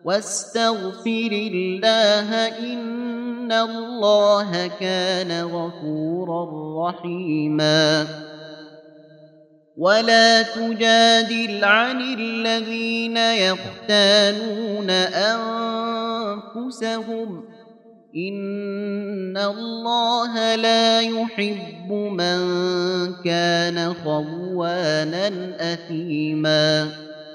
واستغفر الله إن الله كان غفورا رحيما. ولا تجادل عن الذين يختانون أنفسهم إن الله لا يحب من كان خوانا أثيما.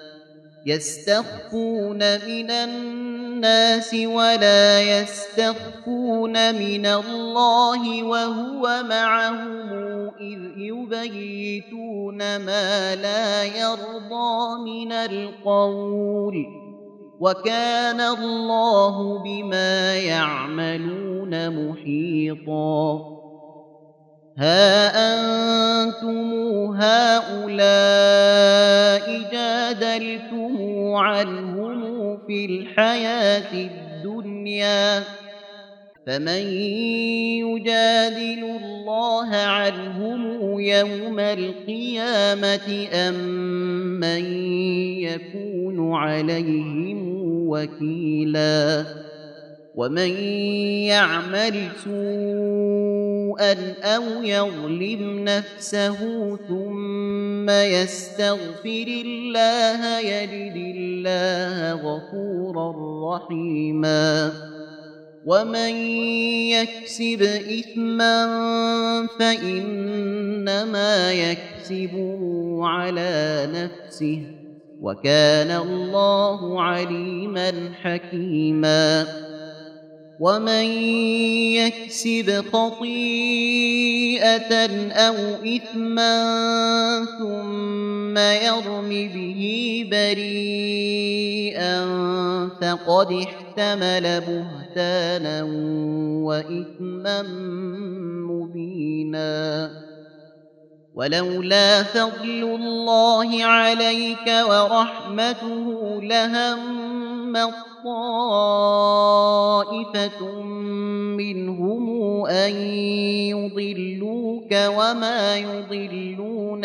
يستخفون من الناس ولا يستخفون من الله وهو معهم إذ يبيتون ما لا يرضى من القول وكان الله بما يعملون محيطا. ها أنتم هؤلاء جادلتم عنهم في الحياة الدنيا فمن يجادل الله عنهم يوم القيامة أم من يكون عليهم وكيلا. ومن يعمل سوءا أو يظلم نفسه ثم يستغفر الله يجد الله غفورا رحيما. ومن يكسب إثما فإنما يكسبه على نفسه وكان الله عليما حكيما. ومن يكسب خطيئة أو إثما ثم يرم به بريئا فقد احتمل بهتانا وإثما مبينا. ولولا فضل الله عليك ورحمته لهم طائفة منهم أن يضلوك وما يضلون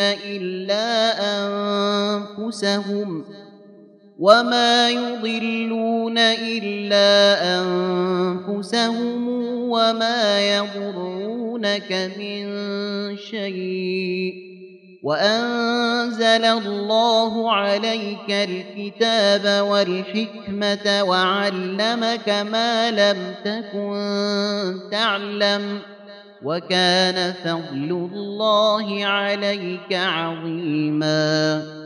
إلا أنفسهم وما يضرونك من شيء وأنزل الله عليك الكتاب والحكمة وعلمك ما لم تكن تعلم وكان فضل الله عليك عظيما.